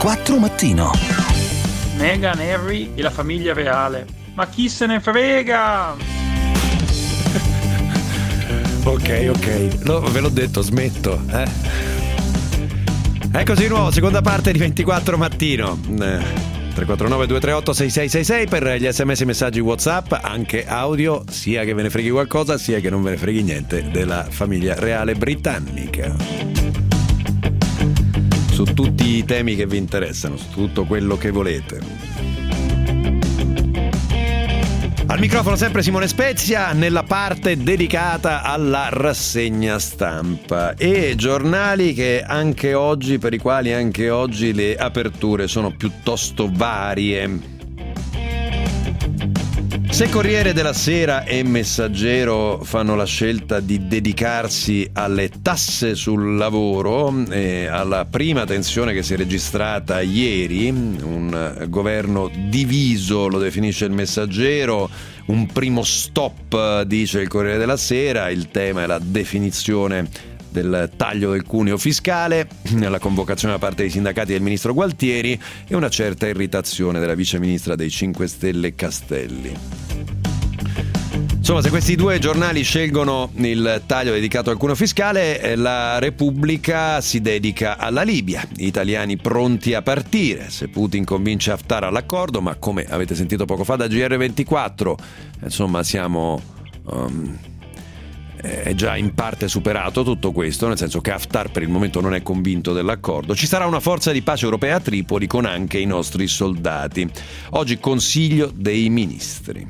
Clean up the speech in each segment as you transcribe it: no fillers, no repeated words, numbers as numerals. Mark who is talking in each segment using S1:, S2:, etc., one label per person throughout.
S1: 24 Mattino.
S2: Meghan, Harry e la famiglia reale. Ma chi se ne frega?
S3: Ok, no, ve l'ho detto, smetto. Eccoci di nuovo, seconda parte di 24 Mattino. 349 238 6666 per gli sms e messaggi WhatsApp, anche audio, sia che ve ne freghi qualcosa sia che non ve ne freghi niente della famiglia reale britannica, su tutti i temi che vi interessano, su tutto quello che volete. Al microfono sempre Simone Spezia, nella parte dedicata alla rassegna stampa e giornali che anche oggi, per i quali anche oggi le aperture sono piuttosto varie. Se Corriere della Sera e Messaggero fanno la scelta di dedicarsi alle tasse sul lavoro e alla prima tensione che si è registrata ieri, un governo diviso lo definisce il Messaggero, un primo stop dice il Corriere della Sera, il tema è la definizione del taglio del cuneo fiscale, la convocazione da parte dei sindacati del ministro Gualtieri e una certa irritazione della viceministra dei 5 Stelle Castelli. Insomma, se questi due giornali scelgono il taglio dedicato al cuneo fiscale, la Repubblica si dedica alla Libia, italiani pronti a partire, se Putin convince Haftar all'accordo, ma come avete sentito poco fa da GR24, insomma siamo... è già in parte superato tutto questo, nel senso che Haftar per il momento non è convinto dell'accordo. Ci sarà una forza di pace europea a Tripoli con anche i nostri soldati. Oggi Consiglio dei Ministri.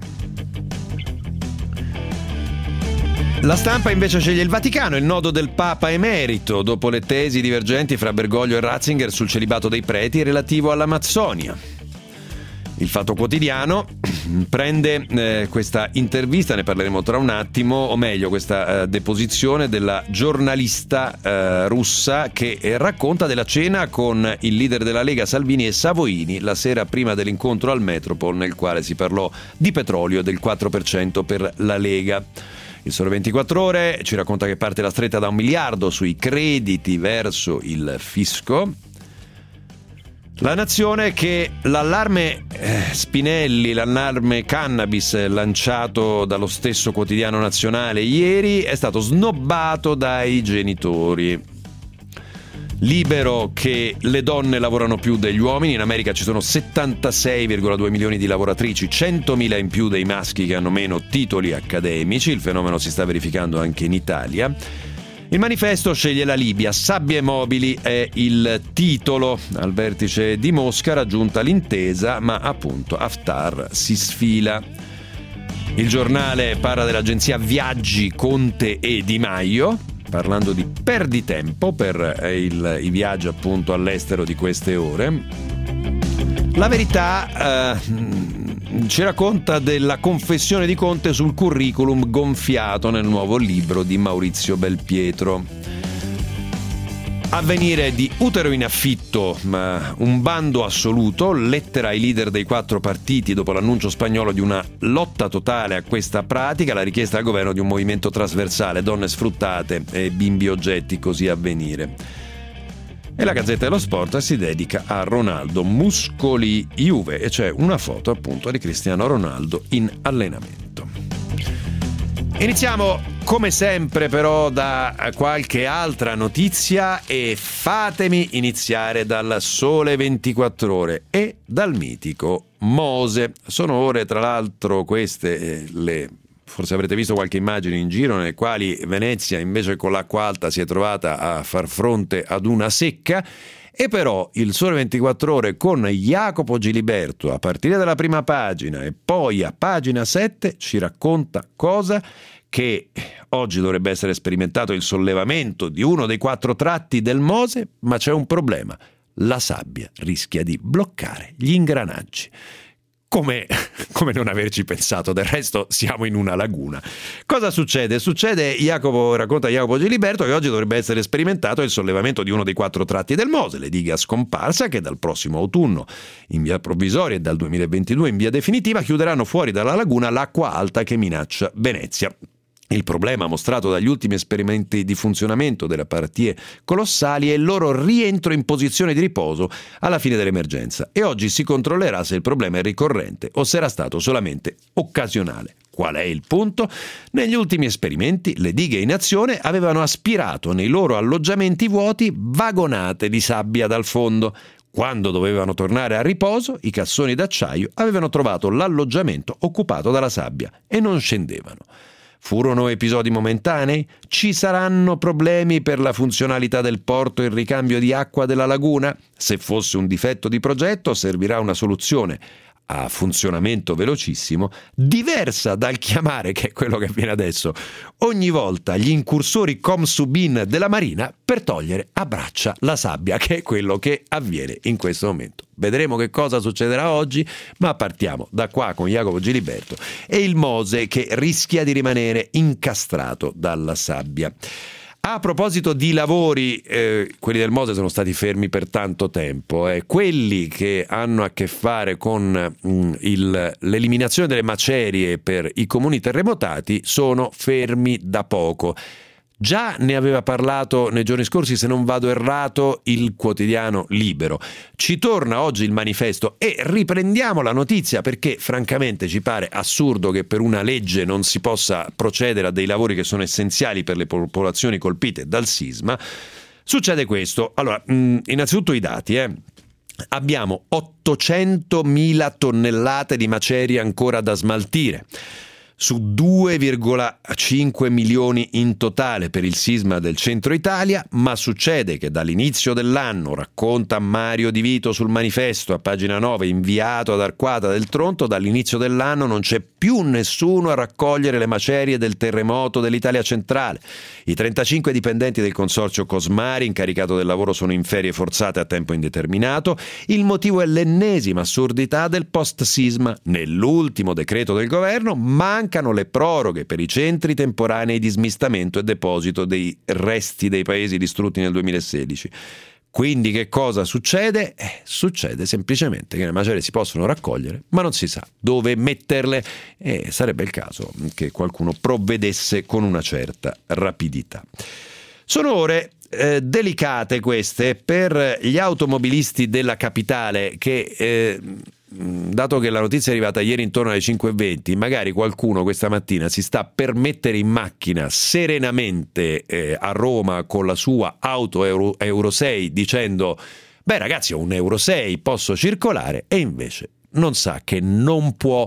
S3: La Stampa invece sceglie il Vaticano, il nodo del Papa emerito, dopo le tesi divergenti fra Bergoglio e Ratzinger sul celibato dei preti relativo all'Amazzonia. Il Fatto Quotidiano prende questa intervista, ne parleremo tra un attimo, o meglio questa deposizione della giornalista russa che racconta della cena con il leader della Lega Salvini e Savoini la sera prima dell'incontro al Metropol, nel quale si parlò di petrolio e del 4% per la Lega. Il Sole 24 Ore ci racconta che parte la stretta da 1 miliardo sui crediti verso il fisco. La Nazione che l'allarme Spinelli, l'allarme cannabis lanciato dallo stesso quotidiano nazionale ieri è stato snobbato dai genitori. Libero che le donne lavorano più degli uomini, in America ci sono 76,2 milioni di lavoratrici, 100.000 in più dei maschi che hanno meno titoli accademici, il fenomeno si sta verificando anche in Italia. Il Manifesto sceglie la Libia, sabbie mobili è il titolo, al vertice di Mosca raggiunta l'intesa, ma appunto Haftar si sfila. Il Giornale parla dell'agenzia Viaggi Conte e Di Maio, parlando di perditempo per i viaggi appunto all'estero di queste ore. La Verità ci racconta della confessione di Conte sul curriculum gonfiato nel nuovo libro di Maurizio Belpietro. Avvenire di Utero in affitto, un bando assoluto, lettera ai leader dei 4 partiti dopo l'annuncio spagnolo di una lotta totale a questa pratica, la richiesta al governo di un movimento trasversale, donne sfruttate e bimbi oggetti, così Avvenire. E la Gazzetta dello Sport si dedica a Ronaldo, muscoli Juve, e c'è una foto appunto di Cristiano Ronaldo in allenamento. Iniziamo come sempre però da qualche altra notizia e fatemi iniziare dal Sole 24 Ore e dal mitico Mose. Sono ore tra l'altro queste forse avrete visto qualche immagine in giro nelle quali Venezia invece con l'acqua alta si è trovata a far fronte ad una secca. E però il Sole 24 Ore con Jacopo Giliberto a partire dalla prima pagina e poi a pagina 7 ci racconta cosa che oggi dovrebbe essere sperimentato il sollevamento di uno dei 4 tratti del Mose, ma c'è un problema: la sabbia rischia di bloccare gli ingranaggi. Come non averci pensato? Del resto siamo in una laguna. Cosa succede? Racconta Jacopo Giliberto che oggi dovrebbe essere sperimentato il sollevamento di uno dei 4 tratti del Mose, le dighe a scomparsa che dal prossimo autunno in via provvisoria e dal 2022 in via definitiva chiuderanno fuori dalla laguna l'acqua alta che minaccia Venezia. Il problema mostrato dagli ultimi esperimenti di funzionamento delle paratie colossali è il loro rientro in posizione di riposo alla fine dell'emergenza, e oggi si controllerà se il problema è ricorrente o se era stato solamente occasionale. Qual è il punto? Negli ultimi esperimenti le dighe in azione avevano aspirato nei loro alloggiamenti vuoti vagonate di sabbia dal fondo. Quando dovevano tornare a riposo, i cassoni d'acciaio avevano trovato l'alloggiamento occupato dalla sabbia e non scendevano. Furono episodi momentanei? Ci saranno problemi per la funzionalità del porto e il ricambio di acqua della laguna? Se fosse un difetto di progetto, servirà una soluzione a funzionamento velocissimo, diversa dal chiamare, che è quello che avviene adesso, ogni volta gli incursori Comsubin della Marina per togliere a braccia la sabbia, che è quello che avviene in questo momento. Vedremo che cosa succederà oggi, ma partiamo da qua con Jacopo Giliberto e il Mose che rischia di rimanere incastrato dalla sabbia. A proposito di lavori, quelli del Mose sono stati fermi per tanto tempo. Quelli che hanno a che fare con l'eliminazione delle macerie per i comuni terremotati sono fermi da poco. Già ne aveva parlato nei giorni scorsi, se non vado errato, il quotidiano Libero. Ci torna oggi il Manifesto e riprendiamo la notizia perché francamente ci pare assurdo che per una legge non si possa procedere a dei lavori che sono essenziali per le popolazioni colpite dal sisma. Succede questo. Allora, innanzitutto i dati, Abbiamo 800.000 tonnellate di macerie ancora da smaltire, su 2,5 milioni in totale per il sisma del centro Italia, ma succede che dall'inizio dell'anno, racconta Mario Di Vito sul Manifesto a pagina 9, inviato ad Arquata del Tronto, dall'inizio dell'anno non c'è più nessuno a raccogliere le macerie del terremoto dell'Italia centrale. I 35 dipendenti del consorzio Cosmari, incaricato del lavoro, sono in ferie forzate a tempo indeterminato. Il motivo è l'ennesima assurdità del post-sisma. Nell'ultimo decreto del governo mancano le proroghe per i centri temporanei di smistamento e deposito dei resti dei paesi distrutti nel 2016. Quindi che cosa succede? Succede semplicemente che le macerie si possono raccogliere, ma non si sa dove metterle, e sarebbe il caso che qualcuno provvedesse con una certa rapidità. Sono ore delicate queste per gli automobilisti della capitale che, dato che la notizia è arrivata ieri intorno alle 5:20, magari qualcuno questa mattina si sta per mettere in macchina serenamente a Roma con la sua auto Euro 6 dicendo beh ragazzi ho un Euro 6, posso circolare, e invece non sa che non può.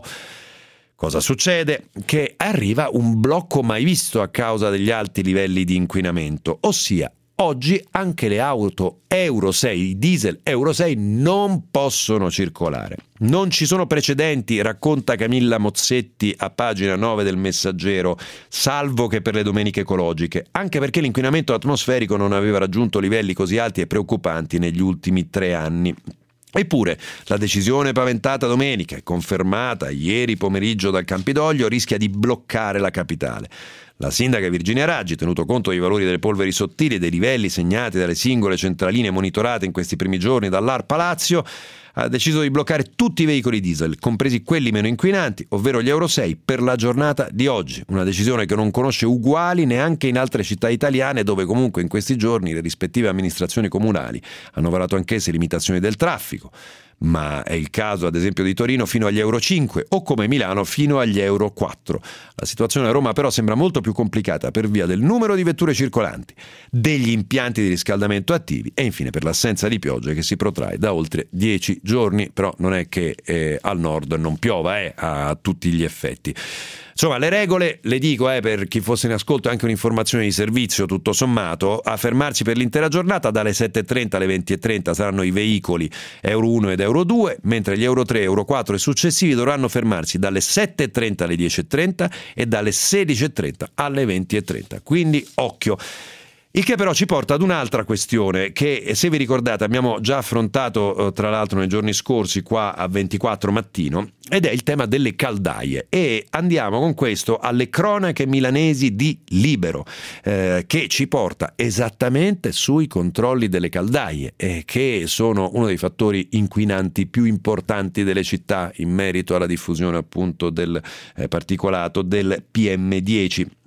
S3: Cosa succede? Che arriva un blocco mai visto a causa degli alti livelli di inquinamento, ossia oggi anche le auto Euro 6, diesel Euro 6 non possono circolare. Non ci sono precedenti, racconta Camilla Mozzetti a pagina 9 del Messaggero, salvo che per le domeniche ecologiche, anche perché l'inquinamento atmosferico non aveva raggiunto livelli così alti e preoccupanti negli ultimi 3 anni. Eppure la decisione paventata domenica e confermata ieri pomeriggio dal Campidoglio rischia di bloccare la capitale. La sindaca Virginia Raggi, tenuto conto dei valori delle polveri sottili e dei livelli segnati dalle singole centraline monitorate in questi primi giorni dall'ARPA Lazio, ha deciso di bloccare tutti i veicoli diesel, compresi quelli meno inquinanti, ovvero gli Euro 6, per la giornata di oggi. Una decisione che non conosce uguali neanche in altre città italiane, dove comunque in questi giorni le rispettive amministrazioni comunali hanno varato anch'esse limitazioni del traffico. Ma è il caso ad esempio di Torino fino agli Euro 5 o come Milano fino agli Euro 4. La situazione a Roma però sembra molto più complicata per via del numero di vetture circolanti, degli impianti di riscaldamento attivi e infine per l'assenza di piogge che si protrae da oltre 10 giorni, però non è che al nord non piova a tutti gli effetti. Insomma, le regole, le dico per chi fosse in ascolto, anche un'informazione di servizio tutto sommato: a fermarci per l'intera giornata dalle 7:30 alle 20:30 saranno i veicoli Euro 1 ed Euro 2, mentre gli Euro 3, Euro 4 e successivi dovranno fermarsi dalle 7:30 alle 10:30 e dalle 16:30 alle 20:30. Quindi occhio. Il che però ci porta ad un'altra questione che, se vi ricordate, abbiamo già affrontato tra l'altro nei giorni scorsi qua a 24 Mattino, ed è il tema delle caldaie. E andiamo con questo alle cronache milanesi di Libero, che ci porta esattamente sui controlli delle caldaie, che sono uno dei fattori inquinanti più importanti delle città in merito alla diffusione appunto del particolato del PM10.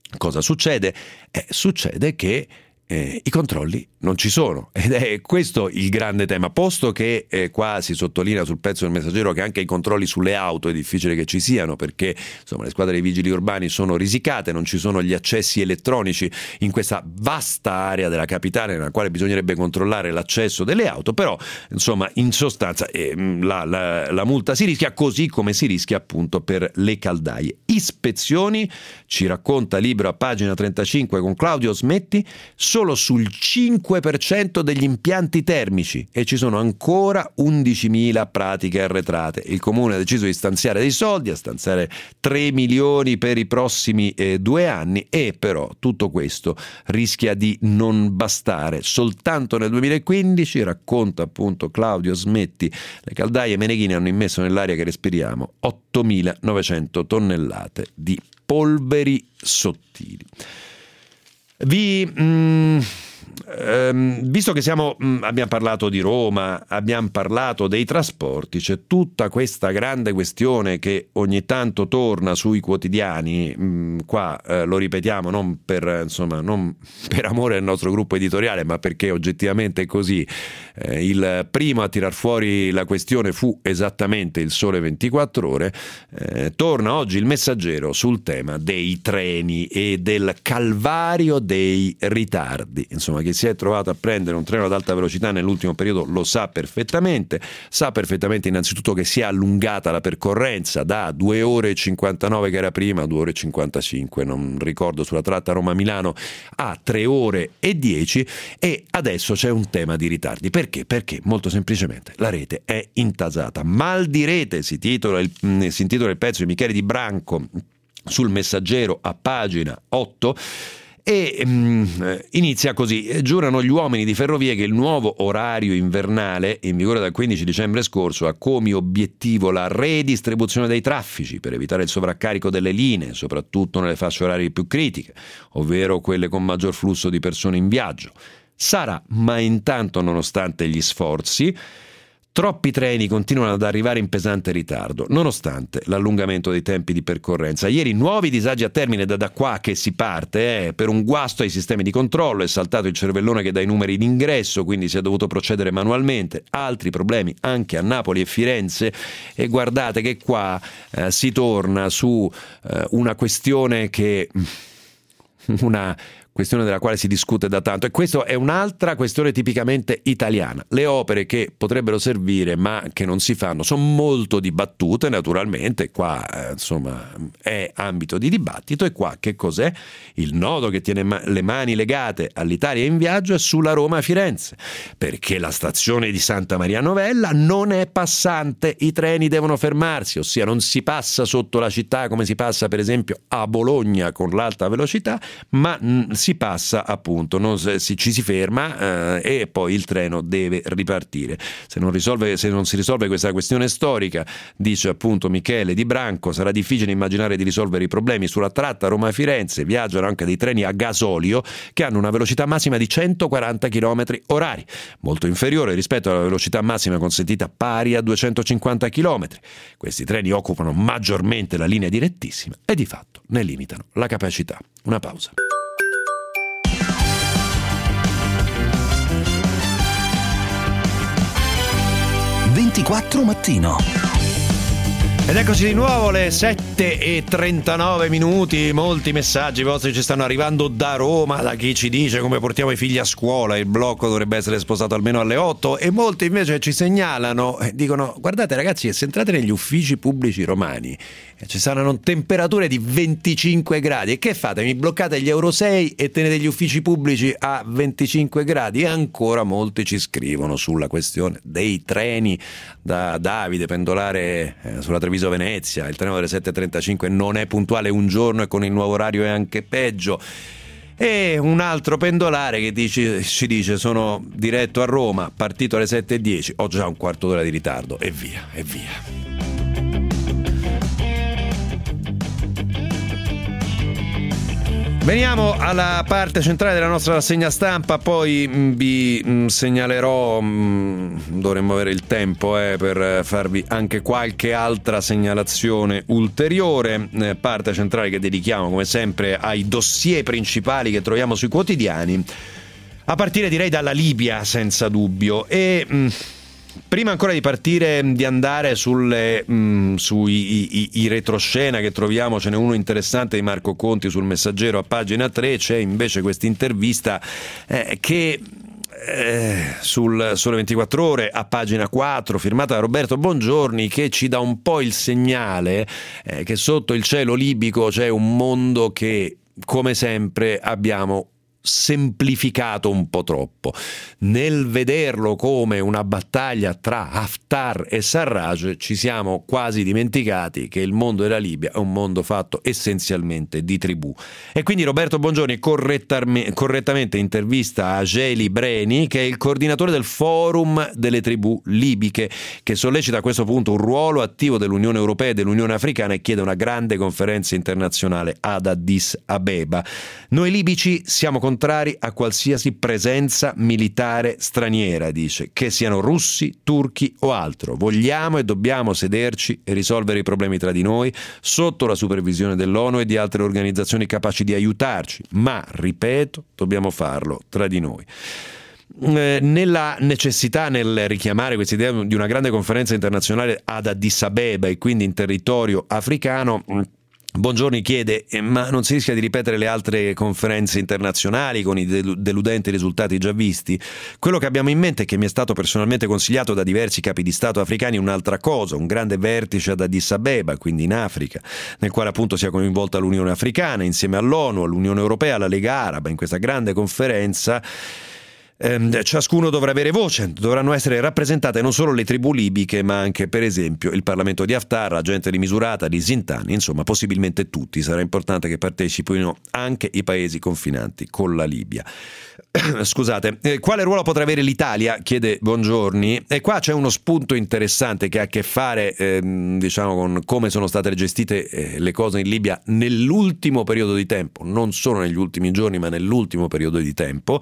S3: Cosa succede? Succede che i controlli non ci sono, ed è questo il grande tema, posto che qua si sottolinea sul pezzo del Messaggero che anche i controlli sulle auto è difficile che ci siano, perché insomma le squadre dei vigili urbani sono risicate, non ci sono gli accessi elettronici in questa vasta area della capitale nella quale bisognerebbe controllare l'accesso delle auto, però insomma in sostanza la multa si rischia, così come si rischia appunto per le caldaie. Ispezioni, ci racconta Libero a pagina 35 con Claudio Smetti, solo sul 5% degli impianti termici, e ci sono ancora 11.000 pratiche arretrate. Il comune ha deciso di stanziare dei soldi, a stanziare 3 milioni per i prossimi 2 anni, e però tutto questo rischia di non bastare. Soltanto nel 2015, racconta appunto Claudio Smetti, le caldaie meneghine hanno immesso nell'aria che respiriamo 8.900 tonnellate di polveri sottili. Visto che abbiamo parlato di Roma, abbiamo parlato dei trasporti, c'è tutta questa grande questione che ogni tanto torna sui quotidiani, qua lo ripetiamo non per amore al nostro gruppo editoriale, ma perché oggettivamente è così. Il primo a tirar fuori la questione fu esattamente il Sole 24 Ore. Torna oggi il Messaggero sul tema dei treni e del calvario dei ritardi. Insomma, chi si è trovato a prendere un treno ad alta velocità nell'ultimo periodo lo sa perfettamente innanzitutto che si è allungata la percorrenza da 2 ore e 59 che era prima, 2 ore e 55 non ricordo, sulla tratta Roma-Milano, a 3 ore e 10, e adesso c'è un tema di ritardi. Perché? Perché molto semplicemente la rete è intasata. Mal di rete si intitola il pezzo di Michele Di Branco sul Messaggero a pagina 8, e inizia così: giurano gli uomini di Ferrovie che il nuovo orario invernale, in vigore dal 15 dicembre scorso, ha come obiettivo la redistribuzione dei traffici per evitare il sovraccarico delle linee, soprattutto nelle fasce orarie più critiche, ovvero quelle con maggior flusso di persone in viaggio. Sarà, ma intanto, nonostante gli sforzi, troppi treni continuano ad arrivare in pesante ritardo, nonostante l'allungamento dei tempi di percorrenza. Ieri nuovi disagi a Termine, da qua che si parte, per un guasto ai sistemi di controllo, è saltato il cervellone che dà i numeri d'ingresso, quindi si è dovuto procedere manualmente. Altri problemi anche a Napoli e Firenze, e guardate che qua si torna su una questione della quale si discute da tanto, e questa è un'altra questione tipicamente italiana. Le opere che potrebbero servire ma che non si fanno sono molto dibattute, naturalmente qua è ambito di dibattito. E qua che cos'è? Il nodo che tiene le mani legate all'Italia in viaggio è sulla Roma-Firenze, perché la stazione di Santa Maria Novella non è passante, i treni devono fermarsi, ossia non si passa sotto la città come si passa per esempio a Bologna con l'alta velocità, ma si passa appunto, ci si ferma e poi il treno deve ripartire. Se non si risolve questa questione storica, dice appunto Michele Di Branco, sarà difficile immaginare di risolvere i problemi. Sulla tratta Roma-Firenze viaggiano anche dei treni a gasolio che hanno una velocità massima di 140 km orari, molto inferiore rispetto alla velocità massima consentita, pari a 250 km. Questi treni occupano maggiormente la linea direttissima e di fatto ne limitano la capacità. Una pausa.
S1: 24 mattino.
S3: Ed eccoci di nuovo, le 7:39, molti messaggi vostri ci stanno arrivando da Roma, da chi ci dice come portiamo i figli a scuola, il blocco dovrebbe essere spostato almeno alle 8, e molti invece ci segnalano e dicono: guardate ragazzi, se entrate negli uffici pubblici romani ci saranno temperature di 25 gradi, e che fate? Mi bloccate gli Euro 6 e tenete gli uffici pubblici a 25 gradi? E ancora molti ci scrivono sulla questione dei treni. Da Davide, pendolare sulla Treviso-Venezia, il treno delle 7:35 non è puntuale un giorno e con il nuovo orario è anche peggio. E un altro pendolare che ci dice: sono diretto a Roma, partito alle 7:10, ho già un quarto d'ora di ritardo, e via. Veniamo alla parte centrale della nostra rassegna stampa, poi vi segnalerò, dovremmo avere il tempo per farvi anche qualche altra segnalazione ulteriore, parte centrale che dedichiamo come sempre ai dossier principali che troviamo sui quotidiani, a partire direi dalla Libia senza dubbio. E prima ancora di partire, di andare sui retroscena che troviamo, ce n'è uno interessante di Marco Conti sul Messaggero a pagina 3, c'è invece questa intervista che sul Sole 24 Ore a pagina 4, firmata da Roberto Bongiorni, che ci dà un po' il segnale che sotto il cielo libico c'è un mondo che, come sempre, abbiamo semplificato un po' troppo nel vederlo come una battaglia tra Haftar e Sarraj. Ci siamo quasi dimenticati che il mondo della Libia è un mondo fatto essenzialmente di tribù, e quindi Roberto Bongiorni correttamente intervista a Geli Breni, che è il coordinatore del Forum delle tribù libiche, che sollecita a questo punto un ruolo attivo dell'Unione Europea e dell'Unione Africana e chiede una grande conferenza internazionale ad Addis Abeba. Noi libici siamo contrari a qualsiasi presenza militare straniera, dice, che siano russi, turchi o altro. Vogliamo e dobbiamo sederci e risolvere i problemi tra di noi sotto la supervisione dell'ONU e di altre organizzazioni capaci di aiutarci, ma, ripeto, dobbiamo farlo tra di noi. Nella necessità, nel richiamare questa idea di una grande conferenza internazionale ad Addis Abeba e quindi in territorio africano, Bongiorni chiede: ma non si rischia di ripetere le altre conferenze internazionali con i deludenti risultati già visti? Quello che abbiamo in mente, e che mi è stato personalmente consigliato da diversi capi di Stato africani, è un'altra cosa, un grande vertice ad Addis Abeba, quindi in Africa, nel quale appunto sia coinvolta l'Unione Africana insieme all'ONU, all'Unione Europea, alla Lega Araba. In questa grande conferenza ciascuno dovrà avere voce, dovranno essere rappresentate non solo le tribù libiche, ma anche, per esempio, il Parlamento di Haftar, la gente di Misurata, di Zintani, insomma possibilmente tutti. Sarà importante che partecipino anche i paesi confinanti con la Libia. Scusate, quale ruolo potrà avere l'Italia? Chiede Bongiorni, e qua c'è uno spunto interessante che ha a che fare diciamo con come sono state gestite le cose in Libia nell'ultimo periodo di tempo, non solo negli ultimi giorni ma nell'ultimo periodo di tempo.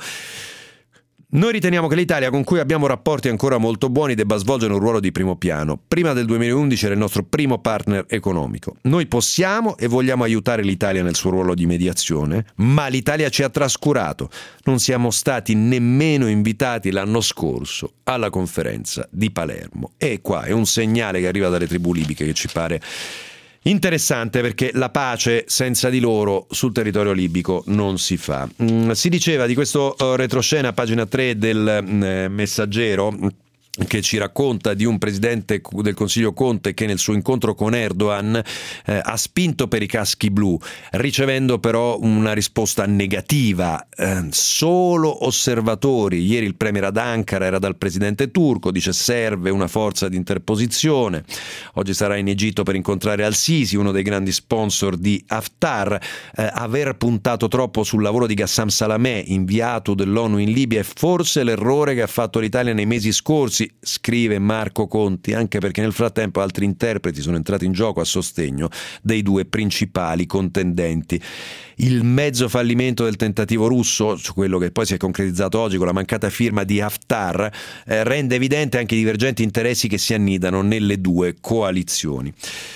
S3: Noi riteniamo che l'Italia, con cui abbiamo rapporti ancora molto buoni, debba svolgere un ruolo di primo piano. Prima del 2011 era il nostro primo partner economico. Noi possiamo e vogliamo aiutare l'Italia nel suo ruolo di mediazione, ma l'Italia ci ha trascurato. Non siamo stati nemmeno invitati l'anno scorso alla conferenza di Palermo. E qua è un segnale che arriva dalle tribù libiche che ci pare interessante, perché la pace senza di loro sul territorio libico non si fa. Si diceva di questo retroscena a pagina 3 del Messaggero, che ci racconta di un presidente del Consiglio Conte che nel suo incontro con Erdogan ha spinto per i caschi blu, ricevendo però una risposta negativa. Solo osservatori. Ieri il premier ad Ankara era dal presidente turco, dice serve una forza di interposizione. Oggi sarà in Egitto per incontrare Al-Sisi, uno dei grandi sponsor di Haftar. Aver puntato troppo sul lavoro di Ghassam Salamé, inviato dell'ONU in Libia, è forse l'errore che ha fatto l'Italia nei mesi scorsi, scrive Marco Conti, anche perché nel frattempo altri interpreti sono entrati in gioco a sostegno dei due principali contendenti. Il mezzo fallimento del tentativo russo, quello che poi si è concretizzato oggi con la mancata firma di Haftar, rende evidente anche i divergenti interessi che si annidano nelle due coalizioni.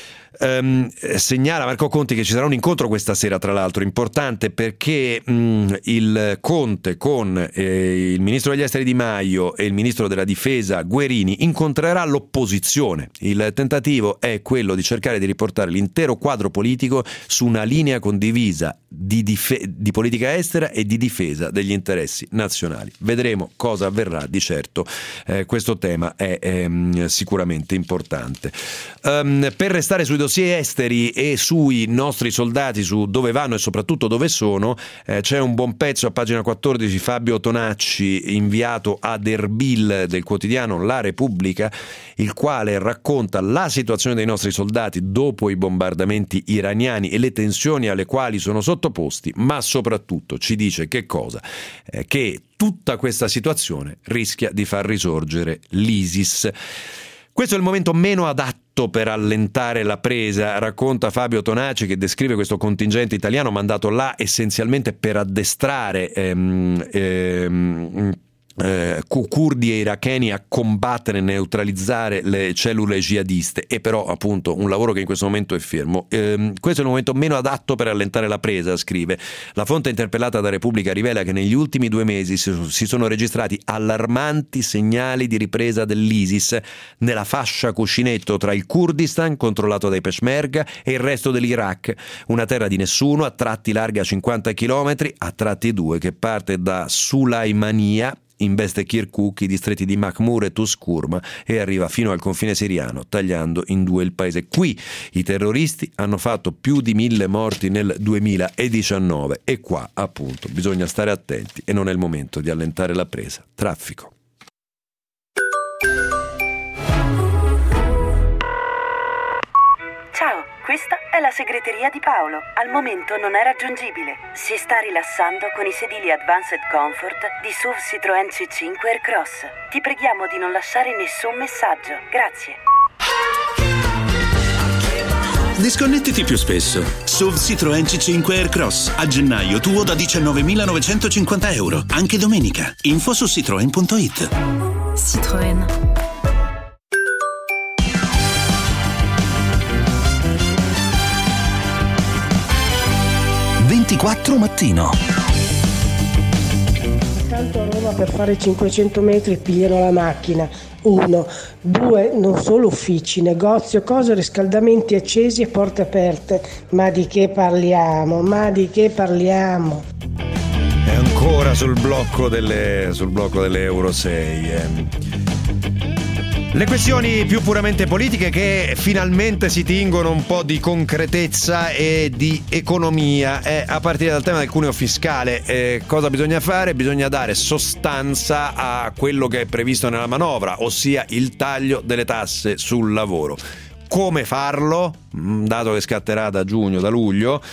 S3: Segnala Marco Conti che ci sarà un incontro questa sera, tra l'altro importante, perché il Conte con il ministro degli esteri Di Maio e il ministro della difesa Guerini incontrerà l'opposizione. Il tentativo è quello di cercare di riportare l'intero quadro politico su una linea condivisa di politica estera e di difesa degli interessi nazionali. Vedremo cosa avverrà. Di certo questo tema è sicuramente importante. Per restare sui dossier esteri e sui nostri soldati, su dove vanno e soprattutto dove sono, c'è un buon pezzo a pagina 14, Fabio Tonacci, inviato ad Erbil del quotidiano La Repubblica, il quale racconta la situazione dei nostri soldati dopo i bombardamenti iraniani e le tensioni alle quali sono sottoposti, ma soprattutto ci dice che cosa? Che tutta questa situazione rischia di far risorgere l'ISIS. Questo è il momento meno adatto per allentare la presa, racconta Fabio Tonaci, che descrive questo contingente italiano mandato là essenzialmente per addestrare curdi e iracheni a combattere e neutralizzare le cellule jihadiste, e però appunto un lavoro che in questo momento è fermo. Questo è il momento meno adatto per allentare la presa, scrive. La fonte interpellata da Repubblica rivela che negli ultimi 2 mesi si sono registrati allarmanti segnali di ripresa dell'ISIS nella fascia cuscinetto tra il Kurdistan, controllato dai Peshmerga, e il resto dell'Iraq, una terra di nessuno, a tratti larga 50 km, a tratti 2, che parte da Sulaimania, investe Kirkuk, i distretti di Makhmur e Tuzkurma, e arriva fino al confine siriano, tagliando in 2 il paese. Qui i terroristi hanno fatto più di 1000 morti nel 2019 e qua appunto bisogna stare attenti e non è il momento di allentare la presa. Traffico.
S4: Ciao, questa è la segreteria di Paolo. Al momento non è raggiungibile. Si sta rilassando con i sedili Advanced Comfort di SUV Citroën C5 Aircross. Ti preghiamo di non lasciare nessun messaggio. Grazie.
S5: Disconnettiti più spesso. SUV Citroën C5 Aircross. A gennaio tuo da 19.950 euro. Anche domenica. Info su citroen.it.
S6: Citroën.
S1: 24 mattino.
S7: Tanto a Roma per fare 500 metri pigliano la macchina. 1, 2, non solo uffici, negozio, cose, riscaldamenti accesi e porte aperte. Ma di che parliamo?
S3: È ancora sul blocco delle Euro 6. Le questioni più puramente politiche che finalmente si tingono un po' di concretezza e di economia, a partire dal tema del cuneo fiscale. Cosa bisogna fare? Bisogna dare sostanza a quello che è previsto nella manovra, ossia il taglio delle tasse sul lavoro. Come farlo? Dato che scatterà da luglio,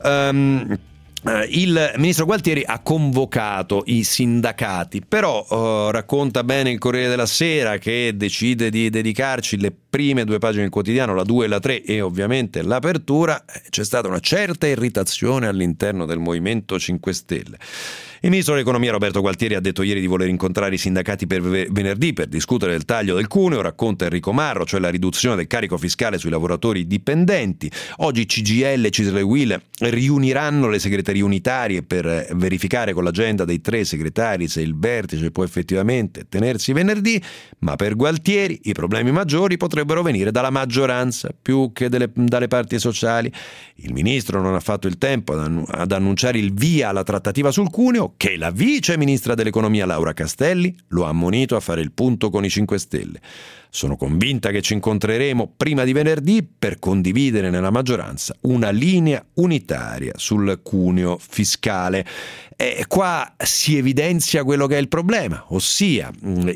S3: il ministro Gualtieri ha convocato i sindacati, però racconta bene il Corriere della Sera, che decide di dedicarci le prime 2 pagine del quotidiano, la 2 e la 3, e ovviamente l'apertura. C'è stata una certa irritazione all'interno del Movimento 5 Stelle. Il ministro dell'Economia Roberto Gualtieri ha detto ieri di voler incontrare i sindacati per venerdì per discutere del taglio del cuneo, racconta Enrico Marro, cioè la riduzione del carico fiscale sui lavoratori dipendenti. Oggi CGIL e CISL e UIL riuniranno le segreterie unitarie per verificare con l'agenda dei 3 segretari se il vertice può effettivamente tenersi venerdì, ma per Gualtieri i problemi maggiori potrebbero venire dalla maggioranza più che dalle parti sociali. Il ministro non ha fatto il tempo ad annunciare il via alla trattativa sul cuneo, che la vice ministra dell'economia Laura Castelli lo ha ammonito a fare il punto con i 5 Stelle. Sono convinta che ci incontreremo prima di venerdì per condividere nella maggioranza una linea unitaria sul cuneo fiscale. E qua si evidenzia quello che è il problema, ossia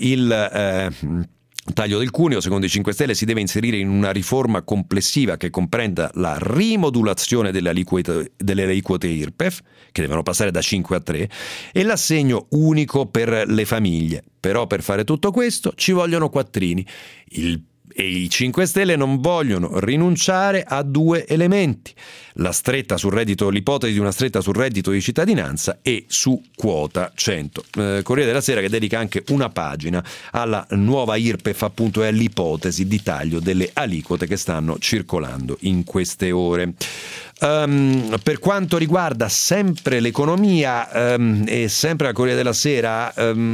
S3: il taglio del cuneo, secondo i 5 Stelle, si deve inserire in una riforma complessiva che comprenda la rimodulazione delle aliquote IRPEF, che devono passare da 5 a 3, e l'assegno unico per le famiglie. Però per fare tutto questo ci vogliono quattrini. E i 5 Stelle non vogliono rinunciare a 2 elementi: l'ipotesi di una stretta sul reddito di cittadinanza e su quota 100. Corriere della Sera che dedica anche una pagina alla nuova IRPEF, appunto, e all'ipotesi di taglio delle aliquote che stanno circolando in queste ore. Per quanto riguarda sempre l'economia e sempre la Corriere della Sera,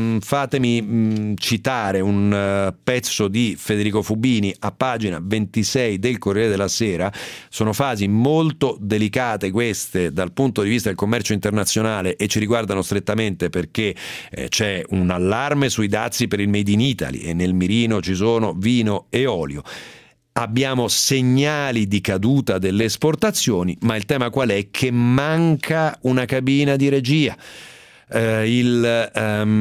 S3: fatemi citare un pezzo di Federico Fubini a pagina 26 del Corriere della Sera. Sono fasi molto delicate queste dal punto di vista del commercio internazionale e ci riguardano strettamente perché c'è un allarme sui dazi per il Made in Italy e nel mirino ci sono vino e olio. Abbiamo segnali di caduta delle esportazioni, ma il tema qual è? Che manca una cabina di regia. Il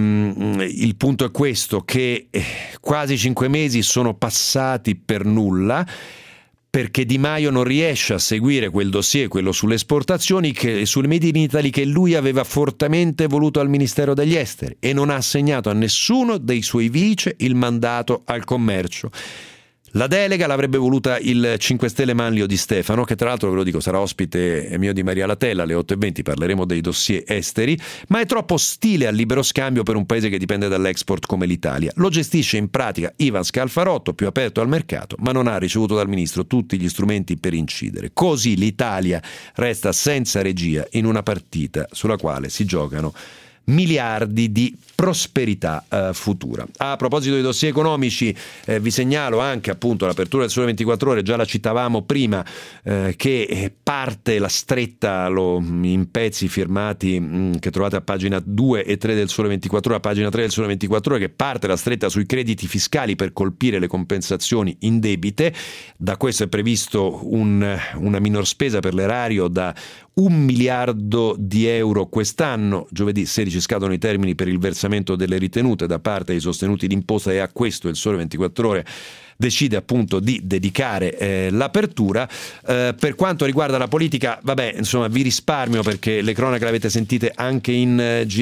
S3: punto è questo, che quasi 5 mesi sono passati per nulla, perché Di Maio non riesce a seguire quel dossier, quello sulle esportazioni, sul Made in Italy, che lui aveva fortemente voluto al Ministero degli Esteri, e non ha assegnato a nessuno dei suoi vice il mandato al commercio. La delega l'avrebbe voluta il 5 Stelle Manlio Di Stefano, che tra l'altro, ve lo dico, sarà ospite mio di Maria Latella alle 8:20, parleremo dei dossier esteri, ma è troppo ostile al libero scambio per un paese che dipende dall'export come l'Italia. Lo gestisce in pratica Ivan Scalfarotto, più aperto al mercato, ma non ha ricevuto dal ministro tutti gli strumenti per incidere. Così l'Italia resta senza regia in una partita sulla quale si giocano miliardi di prosperità futura. A proposito dei dossier economici, vi segnalo anche appunto l'apertura del Sole 24 Ore, già la citavamo prima, che parte la stretta in pezzi firmati che trovate a pagina 2 e 3 del Sole 24 Ore, a pagina 3 del Sole 24 Ore, che parte la stretta sui crediti fiscali per colpire le compensazioni indebite. Da questo è previsto una minor spesa per l'erario da 1 miliardo di euro quest'anno. Giovedì 16 scadono i termini per il versamento delle ritenute da parte dei sostenuti d'imposta, e a questo il Sole 24 Ore decide appunto di dedicare l'apertura. Per quanto riguarda la politica, vi risparmio, perché le cronache le avete sentite anche in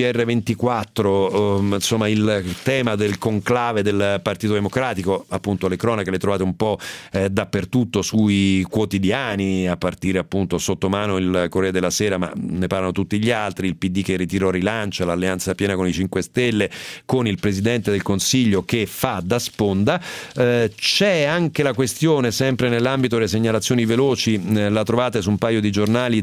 S3: GR24, il tema del conclave del Partito Democratico, appunto le cronache le trovate un po' dappertutto sui quotidiani, a partire appunto sotto mano il Corriere della Sera, ma ne parlano tutti gli altri, il PD che ritiro rilancia, l'alleanza piena con i 5 Stelle, con il Presidente del Consiglio che fa da sponda. C'è anche la questione, sempre nell'ambito delle segnalazioni veloci, la trovate su un paio di giornali,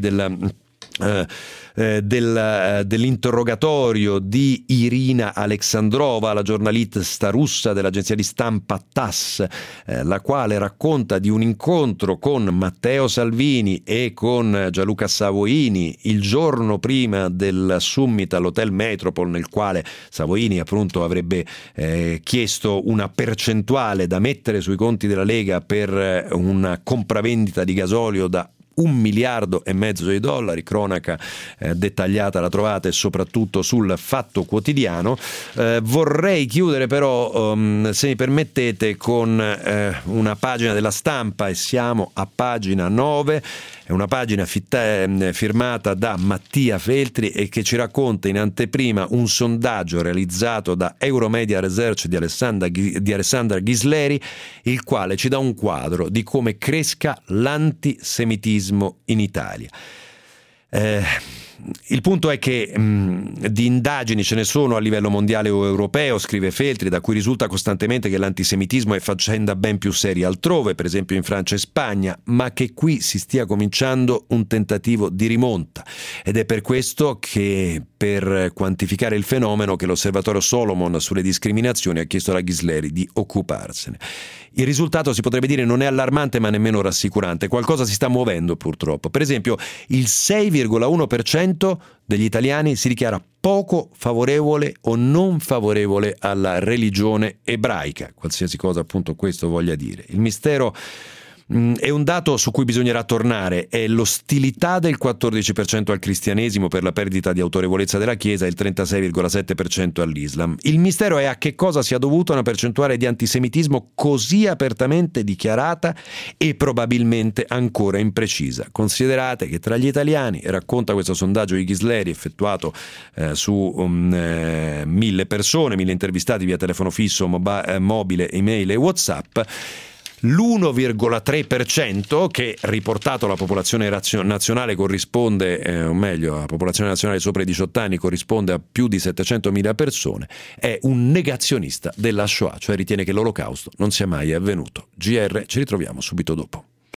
S3: dell'interrogatorio di Irina Alexandrova, la giornalista russa dell'agenzia di stampa TASS, la quale racconta di un incontro con Matteo Salvini e con Gianluca Savoini il giorno prima del summit all'Hotel Metropol, nel quale Savoini appunto avrebbe chiesto una percentuale da mettere sui conti della Lega per una compravendita di gasolio da $1,5 miliardi di dollari. Cronaca dettagliata la trovate soprattutto sul Fatto Quotidiano. Vorrei chiudere però, se mi permettete, con una pagina della Stampa, e siamo a pagina 9. È una pagina firmata da Mattia Feltri e che ci racconta in anteprima un sondaggio realizzato da Euromedia Research di Alessandra Ghisleri, il quale ci dà un quadro di come cresca l'antisemitismo in Italia. Il punto è che di indagini ce ne sono a livello mondiale o europeo, scrive Feltri, da cui risulta costantemente che l'antisemitismo è faccenda ben più seria altrove, per esempio in Francia e Spagna, ma che qui si stia cominciando un tentativo di rimonta. Ed è per questo che, per quantificare il fenomeno, che l'osservatorio Solomon sulle discriminazioni ha chiesto alla Ghisleri di occuparsene. Il risultato, si potrebbe dire, non è allarmante ma nemmeno rassicurante. Qualcosa si sta muovendo purtroppo. Per esempio, il 6,1% degli italiani si dichiara poco favorevole o non favorevole alla religione ebraica, qualsiasi cosa appunto questo voglia dire. Il mistero è un dato su cui bisognerà tornare, è l'ostilità del 14% al cristianesimo per la perdita di autorevolezza della Chiesa e il 36,7% all'Islam. Il mistero è a che cosa sia dovuta una percentuale di antisemitismo così apertamente dichiarata e probabilmente ancora imprecisa. Considerate che tra gli italiani, racconta questo sondaggio di Ghisleri effettuato su 1.000 persone, 1.000 intervistati via telefono fisso, mobile, email e WhatsApp, l'1,3% che, riportato alla popolazione nazionale, corrisponde, o meglio, alla popolazione nazionale sopra i 18 anni, corrisponde a più di 700.000 persone, è un negazionista della Shoah, cioè ritiene che l'Olocausto non sia mai avvenuto. GR, ci ritroviamo subito dopo.